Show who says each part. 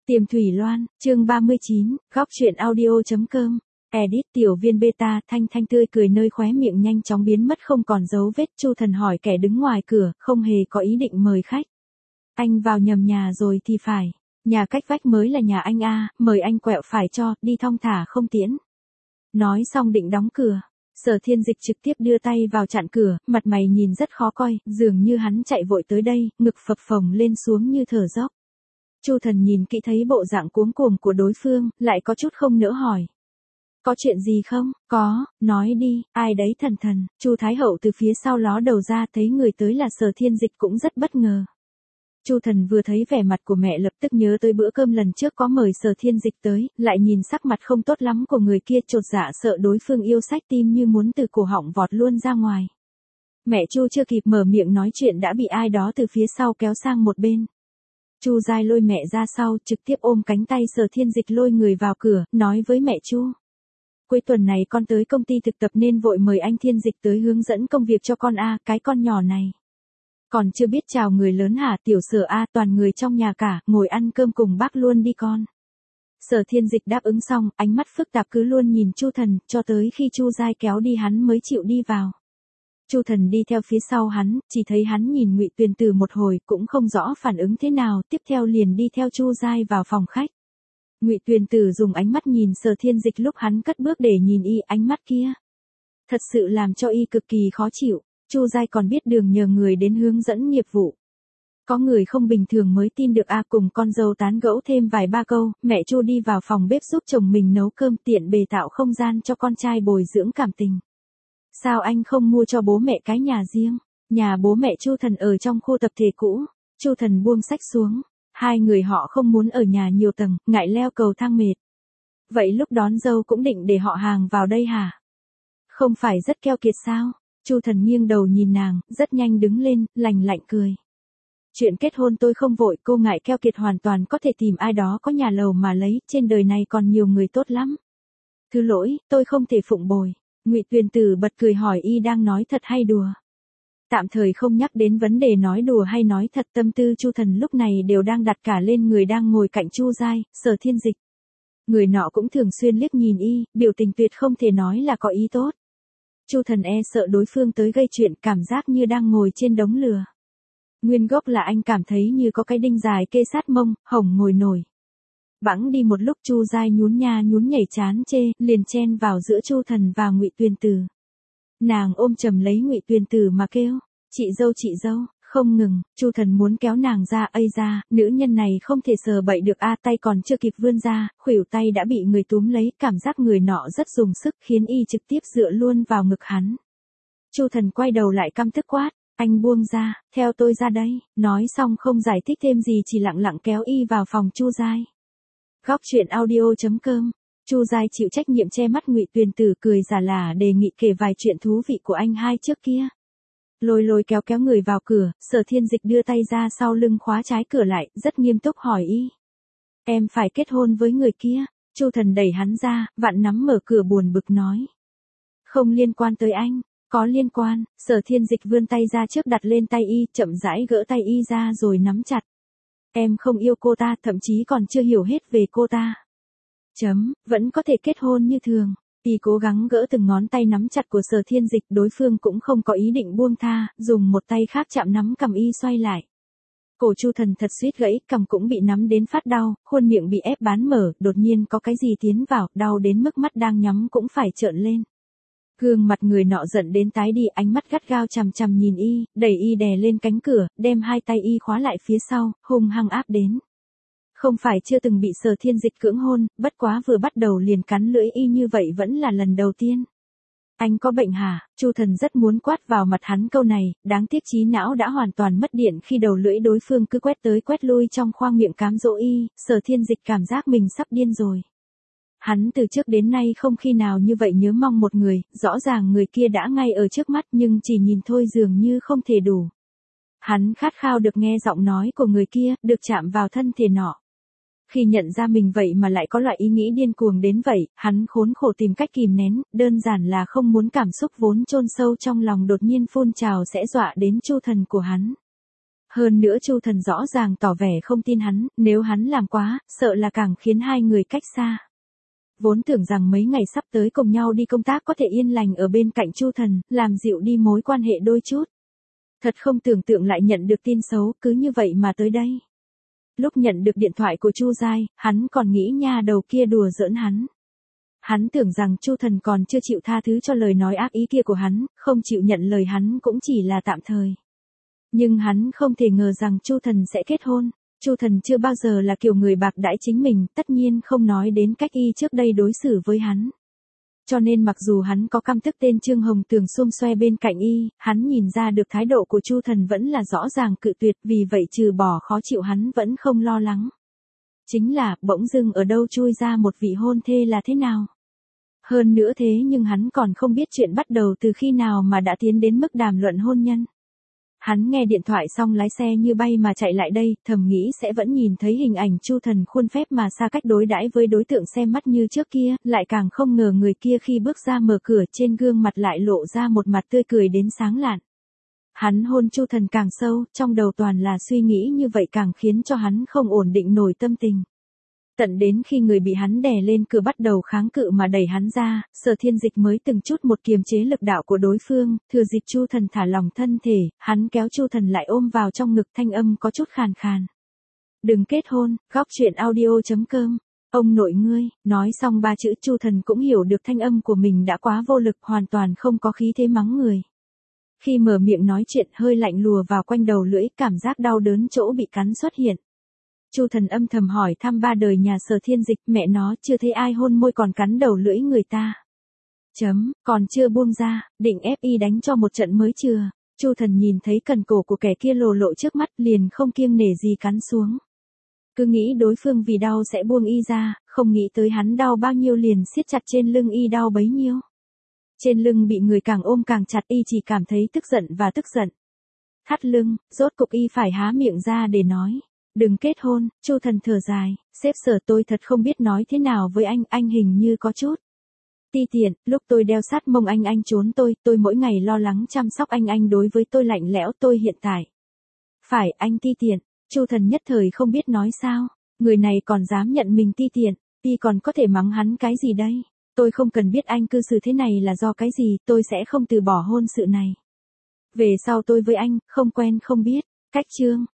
Speaker 1: Tiềm Thủy Loan, chương 39, góc truyện audio.com. Edit tiểu viên beta. Thanh Thanh tươi cười nơi khóe miệng nhanh chóng biến mất không còn dấu vết. Chu Thần hỏi kẻ đứng ngoài cửa, không hề có ý định mời khách. Anh vào nhầm nhà rồi thì phải. Nhà cách vách mới là nhà anh a, mời anh quẹo phải cho, đi thong thả không tiễn. Nói xong định đóng cửa. Sở Thiên Dịch trực tiếp đưa tay vào chặn cửa, mặt mày nhìn rất khó coi, dường như hắn chạy vội tới đây, ngực phập phồng lên xuống như thở dốc. Chu Thần nhìn kỹ thấy bộ dạng cuống cuồng của đối phương, lại có chút không nỡ hỏi. Có chuyện gì không? Có, nói đi, ai đấy thần thần. Chu Thái Hậu từ phía sau ló đầu ra thấy người tới là Sở Thiên Dịch cũng rất bất ngờ. Chu Thần vừa thấy vẻ mặt của mẹ lập tức nhớ tới bữa cơm lần trước có mời Sở Thiên Dịch tới, lại nhìn sắc mặt không tốt lắm của người kia chột dạ sợ đối phương yêu sách tim như muốn từ cổ họng vọt luôn ra ngoài. Mẹ Chu chưa kịp mở miệng nói chuyện đã bị ai đó từ phía sau kéo sang một bên. Chu Giai lôi mẹ ra sau, trực tiếp ôm cánh tay Sở Thiên Dịch lôi người vào cửa, nói với mẹ Chu. Cuối tuần này con tới công ty thực tập nên vội mời anh Thiên Dịch tới hướng dẫn công việc cho con a, cái con nhỏ này. Còn chưa biết chào người lớn hả? Tiểu Sở a, toàn người trong nhà cả, ngồi ăn cơm cùng bác luôn đi con. Sở Thiên Dịch đáp ứng xong, ánh mắt phức tạp cứ luôn nhìn Chu Thần, cho tới khi Chu Giai kéo đi hắn mới chịu đi vào. Chu Thần đi theo phía sau hắn, chỉ thấy hắn nhìn Ngụy Tuyền Tử một hồi, cũng không rõ phản ứng thế nào, tiếp theo liền đi theo Chu Giai vào phòng khách. Ngụy Tuyền Tử dùng ánh mắt nhìn Sở Thiên Dịch lúc hắn cất bước để nhìn y, ánh mắt kia thật sự làm cho y cực kỳ khó chịu. Chu Giai còn biết đường nhờ người đến hướng dẫn nghiệp vụ. Có người không bình thường mới tin được a, cùng con dâu tán gẫu thêm vài ba câu, mẹ Chu đi vào phòng bếp giúp chồng mình nấu cơm tiện bề tạo không gian cho con trai bồi dưỡng cảm tình. Sao anh không mua cho bố mẹ cái nhà riêng? Nhà bố mẹ Chu Thần ở trong khu tập thể cũ. Chu Thần buông sách xuống. Hai người họ không muốn ở nhà nhiều tầng, ngại leo cầu thang mệt. Vậy lúc đón dâu cũng định để họ hàng vào đây hả? Không phải rất keo kiệt sao? Chu Thần nghiêng đầu nhìn nàng, rất nhanh đứng lên, lạnh lạnh cười. Chuyện kết hôn tôi không vội, cô ngại keo kiệt hoàn toàn có thể tìm ai đó có nhà lầu mà lấy, trên đời này còn nhiều người tốt lắm. Thứ lỗi, tôi không thể phụng bồi. Ngụy Tuyền Tử bật cười hỏi y đang nói thật hay đùa. Tạm thời không nhắc đến vấn đề nói đùa hay nói thật, tâm tư Chu Thần lúc này đều đang đặt cả lên người đang ngồi cạnh Chu Giai, Sở Thiên Dịch. Người nọ cũng thường xuyên liếc nhìn y, biểu tình tuyệt không thể nói là có ý tốt. Chu Thần e sợ đối phương tới gây chuyện, cảm giác như đang ngồi trên đống lửa. Nguyên gốc là anh cảm thấy như có cái đinh dài kê sát mông, hổng ngồi nổi. Bẵng đi một lúc Chu Giai nhún nha nhún nhảy chán chê, liền chen vào giữa Chu Thần và Ngụy Tuyền Tử. Nàng ôm chầm lấy Ngụy Tuyền Tử mà kêu, chị dâu, không ngừng. Chu Thần muốn kéo nàng ra, ây ra, nữ nhân này không thể sờ bậy được a, tay còn chưa kịp vươn ra, khuỷu tay đã bị người túm lấy, cảm giác người nọ rất dùng sức khiến y trực tiếp dựa luôn vào ngực hắn. Chu Thần quay đầu lại căm tức quát, anh buông ra, theo tôi ra đây. Nói xong không giải thích thêm gì, chỉ lặng lặng kéo y vào phòng Chu Giai. Góc truyện audio.com. Chu Giai chịu trách nhiệm che mắt Ngụy Tuyền Tử, cười giả lả đề nghị kể vài chuyện thú vị của anh hai trước kia. Lôi kéo người vào cửa, Sở Thiên Dịch đưa tay ra sau lưng khóa trái cửa lại, rất nghiêm túc hỏi y. Em phải kết hôn với người kia. Chu Thần đẩy hắn ra, vặn nắm mở cửa buồn bực nói. Không liên quan tới anh. Có liên quan. Sở Thiên Dịch vươn tay ra trước đặt lên tay y, chậm rãi gỡ tay y ra rồi nắm chặt. Em không yêu cô ta, thậm chí còn chưa hiểu hết về cô ta. Vẫn có thể kết hôn như thường. Y cố gắng gỡ từng ngón tay nắm chặt của Sở Thiên Dịch, đối phương cũng không có ý định buông tha, dùng một tay khác chạm nắm cầm y xoay lại. Cổ Chu Thần thật suýt gãy, cầm cũng bị nắm đến phát đau, khuôn miệng bị ép bán mở, đột nhiên có cái gì tiến vào, đau đến mức mắt đang nhắm cũng phải trợn lên. Gương mặt người nọ giận đến tái đi, ánh mắt gắt gao chằm chằm nhìn y, đẩy y đè lên cánh cửa, đem hai tay y khóa lại phía sau, hung hăng áp đến. Không phải chưa từng bị Sở Thiên Dịch cưỡng hôn, bất quá vừa bắt đầu liền cắn lưỡi y như vậy vẫn là lần đầu tiên. Anh có bệnh hả? Chu Thần rất muốn quát vào mặt hắn câu này, đáng tiếc trí não đã hoàn toàn mất điện khi đầu lưỡi đối phương cứ quét tới quét lui trong khoang miệng cám dỗ y, Sở Thiên Dịch cảm giác mình sắp điên rồi. Hắn từ trước đến nay không khi nào như vậy nhớ mong một người, rõ ràng người kia đã ngay ở trước mắt nhưng chỉ nhìn thôi dường như không thể đủ. Hắn khát khao được nghe giọng nói của người kia, được chạm vào thân thể nọ. Khi nhận ra mình vậy mà lại có loại ý nghĩ điên cuồng đến vậy, hắn khốn khổ tìm cách kìm nén, đơn giản là không muốn cảm xúc vốn chôn sâu trong lòng đột nhiên phun trào sẽ dọa đến Chu Thần của hắn. Hơn nữa Chu Thần rõ ràng tỏ vẻ không tin hắn, nếu hắn làm quá, sợ là càng khiến hai người cách xa. Vốn tưởng rằng mấy ngày sắp tới cùng nhau đi công tác có thể yên lành ở bên cạnh Chu Thần, làm dịu đi mối quan hệ đôi chút. Thật không tưởng tượng lại nhận được tin xấu, cứ như vậy mà tới đây. Lúc nhận được điện thoại của Chu Giai, hắn còn nghĩ nha đầu kia đùa giỡn hắn. Hắn tưởng rằng Chu Thần còn chưa chịu tha thứ cho lời nói ác ý kia của hắn, không chịu nhận lời hắn cũng chỉ là tạm thời. Nhưng hắn không thể ngờ rằng Chu Thần sẽ kết hôn. Chu Thần chưa bao giờ là kiểu người bạc đãi chính mình, tất nhiên không nói đến cách y trước đây đối xử với hắn. Cho nên mặc dù hắn có căm tức tên Trương Hồng Tường xum xoe bên cạnh y, hắn nhìn ra được thái độ của Chu Thần vẫn là rõ ràng cự tuyệt, vì vậy trừ bỏ khó chịu hắn vẫn không lo lắng. Chính là, bỗng dưng ở đâu chui ra một vị hôn thê là thế nào? Hơn nữa thế nhưng hắn còn không biết chuyện bắt đầu từ khi nào mà đã tiến đến mức đàm luận hôn nhân. Hắn nghe điện thoại xong lái xe như bay mà chạy lại đây, thầm nghĩ sẽ vẫn nhìn thấy hình ảnh Chu Thần khuôn phép mà xa cách đối đãi với đối tượng xem mắt như trước kia, lại càng không ngờ người kia khi bước ra mở cửa trên gương mặt lại lộ ra một mặt tươi cười đến sáng lạn. Hắn hôn Chu Thần càng sâu, trong đầu toàn là suy nghĩ như vậy càng khiến cho hắn không ổn định nổi tâm tình. Tận đến khi người bị hắn đè lên cửa bắt đầu kháng cự mà đẩy hắn ra, Sở Thiên Dịch mới từng chút một kiềm chế lực đạo của đối phương, thừa dịp Chu Thần thả lỏng thân thể, hắn kéo Chu Thần lại ôm vào trong ngực, thanh âm có chút khàn khàn. Đừng kết hôn, góc chuyện audio.com. Ông nội ngươi, nói xong ba chữ Chu Thần cũng hiểu được thanh âm của mình đã quá vô lực, hoàn toàn không có khí thế mắng người. Khi mở miệng nói chuyện hơi lạnh lùa vào quanh đầu lưỡi, cảm giác đau đớn chỗ bị cắn xuất hiện. Chu Thần âm thầm hỏi thăm ba đời nhà Sở Thiên Dịch, mẹ nó chưa thấy ai hôn môi còn cắn đầu lưỡi người ta. Còn chưa buông ra, định ép y đánh cho một trận mới chưa. Chu Thần nhìn thấy cần cổ của kẻ kia lộ lộ trước mắt liền không kiêng nể gì cắn xuống. Cứ nghĩ đối phương vì đau sẽ buông y ra, không nghĩ tới hắn đau bao nhiêu liền siết chặt trên lưng y đau bấy nhiêu. Trên lưng bị người càng ôm càng chặt, y chỉ cảm thấy tức giận và tức giận. Thắt lưng, rốt cục y phải há miệng ra để nói. Đừng kết hôn. Chu Thần thở dài, sếp Sở, tôi thật không biết nói thế nào với anh hình như có chút ti tiện, lúc tôi đeo sát mông anh trốn tôi mỗi ngày lo lắng chăm sóc anh đối với tôi lạnh lẽo, tôi hiện tại. Phải, anh ti tiện. Chu Thần nhất thời không biết nói sao, người này còn dám nhận mình ti tiện, y còn có thể mắng hắn cái gì đây? Tôi không cần biết anh cư xử thế này là do cái gì, tôi sẽ không từ bỏ hôn sự này. Về sau tôi với anh, không quen không biết, cách chương.